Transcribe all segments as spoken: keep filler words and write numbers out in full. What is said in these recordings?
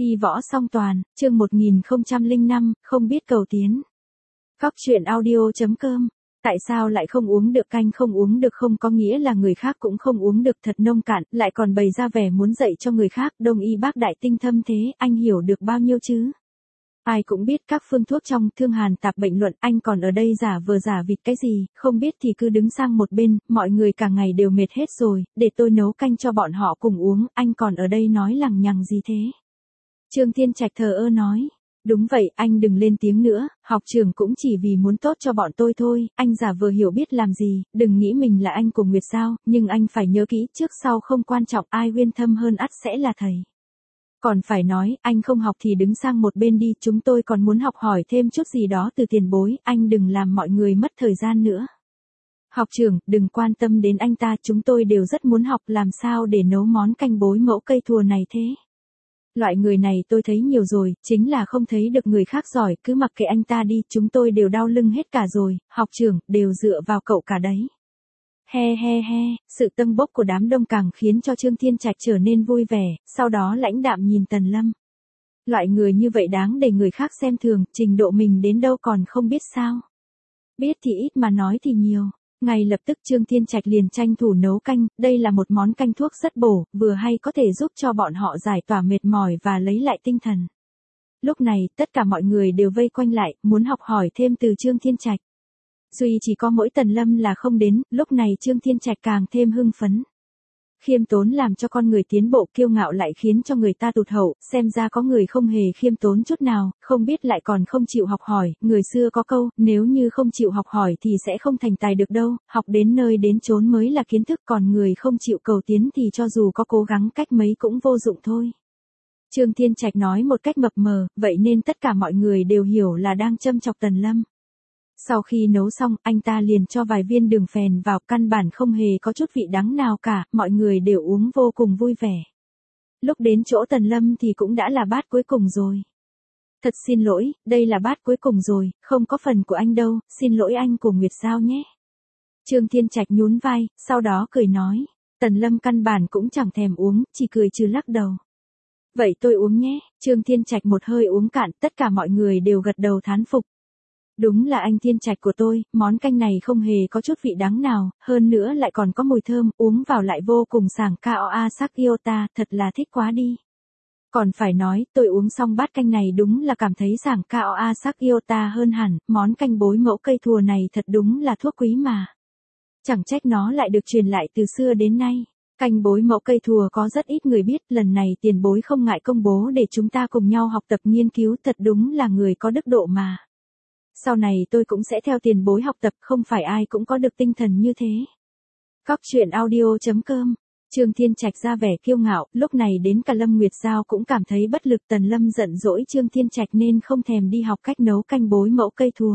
Y võ song toàn, chương một nghìn không trăm lẻ năm, không biết cầu tiến. Cóc truyện audio.com. Tại sao lại không uống được canh? Không uống được không có nghĩa là người khác cũng không uống được, thật nông cạn, lại còn bày ra vẻ muốn dạy cho người khác. Đông y bác đại tinh thâm thế, anh hiểu được bao nhiêu chứ? Ai cũng biết các phương thuốc trong thương hàn tạp bệnh luận, anh còn ở đây giả vờ giả vịt cái gì, không biết thì cứ đứng sang một bên, mọi người cả ngày đều mệt hết rồi, để tôi nấu canh cho bọn họ cùng uống, anh còn ở đây nói lằng nhằng gì thế? Trương Thiên Trạch thờ ơ nói, đúng vậy, anh đừng lên tiếng nữa, học trưởng cũng chỉ vì muốn tốt cho bọn tôi thôi, anh giả vờ hiểu biết làm gì, đừng nghĩ mình là anh của Nguyệt Giao, nhưng anh phải nhớ kỹ, trước sau không quan trọng, ai uyên thâm hơn ắt sẽ là thầy. Còn phải nói, anh không học thì đứng sang một bên đi, chúng tôi còn muốn học hỏi thêm chút gì đó từ tiền bối, anh đừng làm mọi người mất thời gian nữa. Học trưởng, đừng quan tâm đến anh ta, chúng tôi đều rất muốn học làm sao để nấu món canh bối mẫu cây thùa này thế. Loại người này tôi thấy nhiều rồi, chính là không thấy được người khác giỏi, cứ mặc kệ anh ta đi, chúng tôi đều đau lưng hết cả rồi, học trưởng, đều dựa vào cậu cả đấy. He he he, sự tâng bốc của đám đông càng khiến cho Trương Thiên Trạch trở nên vui vẻ, sau đó lãnh đạm nhìn Tần Lâm. Loại người như vậy đáng để người khác xem thường, trình độ mình đến đâu còn không biết sao. Biết thì ít mà nói thì nhiều. Ngay lập tức Trương Thiên Trạch liền tranh thủ nấu canh, đây là một món canh thuốc rất bổ, vừa hay có thể giúp cho bọn họ giải tỏa mệt mỏi và lấy lại tinh thần. Lúc này, tất cả mọi người đều vây quanh lại, muốn học hỏi thêm từ Trương Thiên Trạch. Duy chỉ có mỗi Tần Lâm là không đến, lúc này Trương Thiên Trạch càng thêm hưng phấn. Khiêm tốn làm cho con người tiến bộ, kiêu ngạo lại khiến cho người ta tụt hậu, xem ra có người không hề khiêm tốn chút nào, không biết lại còn không chịu học hỏi, người xưa có câu, nếu như không chịu học hỏi thì sẽ không thành tài được đâu, học đến nơi đến chốn mới là kiến thức, còn người không chịu cầu tiến thì cho dù có cố gắng cách mấy cũng vô dụng thôi. Trương Thiên Trạch nói một cách mập mờ, vậy nên tất cả mọi người đều hiểu là đang châm chọc Tần Lâm. Sau khi nấu xong, anh ta liền cho vài viên đường phèn vào, căn bản không hề có chút vị đắng nào cả, mọi người đều uống vô cùng vui vẻ. Lúc đến chỗ Tần Lâm thì cũng đã là bát cuối cùng rồi. Thật xin lỗi, đây là bát cuối cùng rồi, không có phần của anh đâu, xin lỗi anh của Nguyệt Giao nhé. Trương Thiên Trạch nhún vai, sau đó cười nói, Tần Lâm căn bản cũng chẳng thèm uống, chỉ cười trừ lắc đầu. Vậy tôi uống nhé, Trương Thiên Trạch một hơi uống cạn, tất cả mọi người đều gật đầu thán phục. Đúng là anh Thiên Trạch của tôi, món canh này không hề có chút vị đắng nào, hơn nữa lại còn có mùi thơm, uống vào lại vô cùng sảng Koa Sakyota, thật là thích quá đi. Còn phải nói, tôi uống xong bát canh này đúng là cảm thấy sảng Koa Sakyota hơn hẳn, món canh bối mẫu cây thùa này thật đúng là thuốc quý mà. Chẳng trách nó lại được truyền lại từ xưa đến nay. Canh bối mẫu cây thùa có rất ít người biết, lần này tiền bối không ngại công bố để chúng ta cùng nhau học tập nghiên cứu, thật đúng là người có đức độ mà. Sau này tôi cũng sẽ theo tiền bối học tập, không phải ai cũng có được tinh thần như thế. Cóc truyện audio.com. Trương Thiên Trạch ra vẻ kiêu ngạo, lúc này đến cả Lâm Nguyệt Giao cũng cảm thấy bất lực. Tần Lâm giận dỗi Trương Thiên Trạch nên không thèm đi học cách nấu canh bối mẫu cây thùa.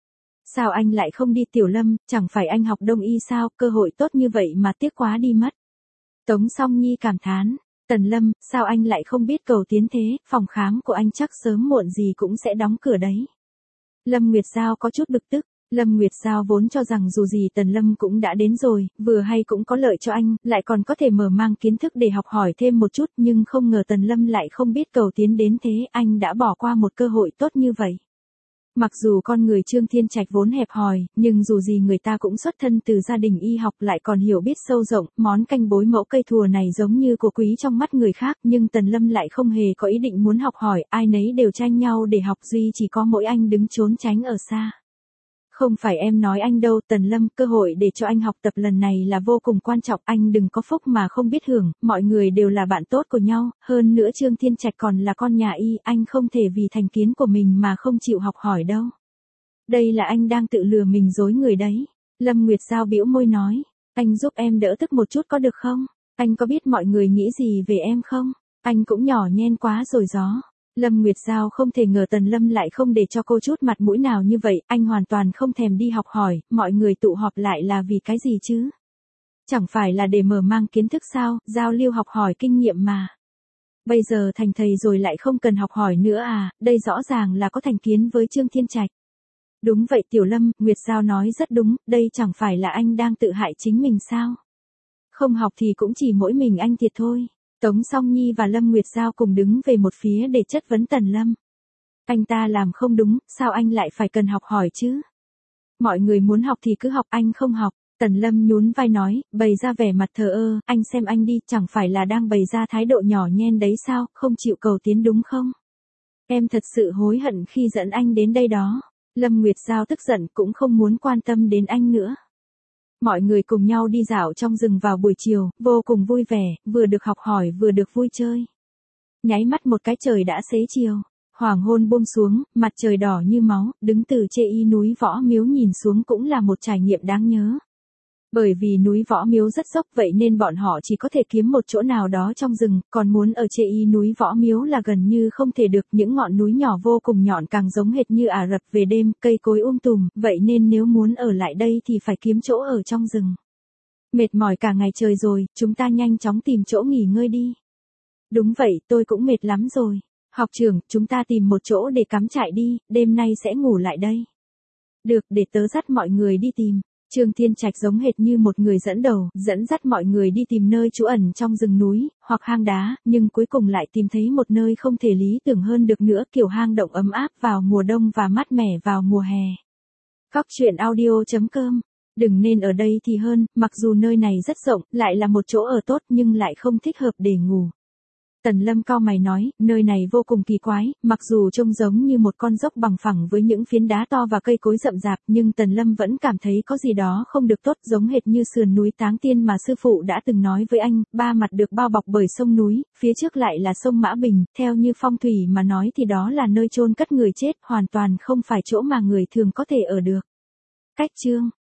Sao anh lại không đi Tiểu Lâm, chẳng phải anh học đông y sao, cơ hội tốt như vậy mà tiếc quá đi mất. Tống Song Nhi cảm thán, Tần Lâm, sao anh lại không biết cầu tiến thế, phòng khám của anh chắc sớm muộn gì cũng sẽ đóng cửa đấy. Lâm Nguyệt Giao có chút bực tức, Lâm Nguyệt Giao vốn cho rằng dù gì Tần Lâm cũng đã đến rồi, vừa hay cũng có lợi cho anh, lại còn có thể mở mang kiến thức để học hỏi thêm một chút, nhưng không ngờ Tần Lâm lại không biết cầu tiến đến thế, anh đã bỏ qua một cơ hội tốt như vậy. Mặc dù con người Trương Thiên Trạch vốn hẹp hòi, nhưng dù gì người ta cũng xuất thân từ gia đình y học, lại còn hiểu biết sâu rộng, món canh bối mẫu cây thùa này giống như của quý trong mắt người khác, nhưng Tần Lâm lại không hề có ý định muốn học hỏi, ai nấy đều tranh nhau để học, duy chỉ có mỗi anh đứng trốn tránh ở xa. Không phải em nói anh đâu Tần Lâm, cơ hội để cho anh học tập lần này là vô cùng quan trọng, anh đừng có phúc mà không biết hưởng, mọi người đều là bạn tốt của nhau, hơn nữa Trương Thiên Trạch còn là con nhà y, anh không thể vì thành kiến của mình mà không chịu học hỏi đâu. Đây là anh đang tự lừa mình dối người đấy. Lâm Nguyệt Giao bĩu môi nói, anh giúp em đỡ tức một chút có được không? Anh có biết mọi người nghĩ gì về em không? Anh cũng nhỏ nhen quá rồi gió. Lâm Nguyệt Giao không thể ngờ Tần Lâm lại không để cho cô chút mặt mũi nào như vậy, anh hoàn toàn không thèm đi học hỏi, mọi người tụ họp lại là vì cái gì chứ? Chẳng phải là để mở mang kiến thức sao, giao lưu học hỏi kinh nghiệm mà. Bây giờ thành thầy rồi lại không cần học hỏi nữa à, đây rõ ràng là có thành kiến với Trương Thiên Trạch. Đúng vậy Tiểu Lâm, Nguyệt Giao nói rất đúng, đây chẳng phải là anh đang tự hại chính mình sao? Không học thì cũng chỉ mỗi mình anh thiệt thôi. Tống Song Nhi và Lâm Nguyệt Giao cùng đứng về một phía để chất vấn Tần Lâm. Anh ta làm không đúng, sao anh lại phải cần học hỏi chứ? Mọi người muốn học thì cứ học, anh không học. Tần Lâm nhún vai nói, bày ra vẻ mặt thờ ơ, anh xem anh đi, chẳng phải là đang bày ra thái độ nhỏ nhen đấy sao, không chịu cầu tiến đúng không? Em thật sự hối hận khi dẫn anh đến đây đó. Lâm Nguyệt Giao tức giận cũng không muốn quan tâm đến anh nữa. Mọi người cùng nhau đi dạo trong rừng vào buổi chiều, vô cùng vui vẻ, vừa được học hỏi vừa được vui chơi. Nháy mắt một cái trời đã xế chiều. Hoàng hôn buông xuống, mặt trời đỏ như máu, đứng từ chê y núi Võ Miếu nhìn xuống cũng là một trải nghiệm đáng nhớ. Bởi vì núi Võ Miếu rất dốc vậy nên bọn họ chỉ có thể kiếm một chỗ nào đó trong rừng, còn muốn ở chê y núi Võ Miếu là gần như không thể được, những ngọn núi nhỏ vô cùng nhọn càng giống hệt như Ả Rập về đêm, cây cối um tùm, vậy nên nếu muốn ở lại đây thì phải kiếm chỗ ở trong rừng. Mệt mỏi cả ngày trời rồi, chúng ta nhanh chóng tìm chỗ nghỉ ngơi đi. Đúng vậy, tôi cũng mệt lắm rồi. Học trưởng, chúng ta tìm một chỗ để cắm trại đi, đêm nay sẽ ngủ lại đây. Được, để tớ dắt mọi người đi tìm. Trương Thiên Trạch giống hệt như một người dẫn đầu, dẫn dắt mọi người đi tìm nơi trú ẩn trong rừng núi, hoặc hang đá, nhưng cuối cùng lại tìm thấy một nơi không thể lý tưởng hơn được nữa, kiểu hang động ấm áp vào mùa đông và mát mẻ vào mùa hè. Cóc truyện audio chấm com. Đừng nên ở đây thì hơn, mặc dù nơi này rất rộng, lại là một chỗ ở tốt nhưng lại không thích hợp để ngủ. Tần Lâm cau mày nói, nơi này vô cùng kỳ quái, mặc dù trông giống như một con dốc bằng phẳng với những phiến đá to và cây cối rậm rạp, nhưng Tần Lâm vẫn cảm thấy có gì đó không được tốt, giống hệt như sườn núi Táng Tiên mà sư phụ đã từng nói với anh, ba mặt được bao bọc bởi sông núi, phía trước lại là sông Mã Bình, theo như phong thủy mà nói thì đó là nơi chôn cất người chết, hoàn toàn không phải chỗ mà người thường có thể ở được. Cách chương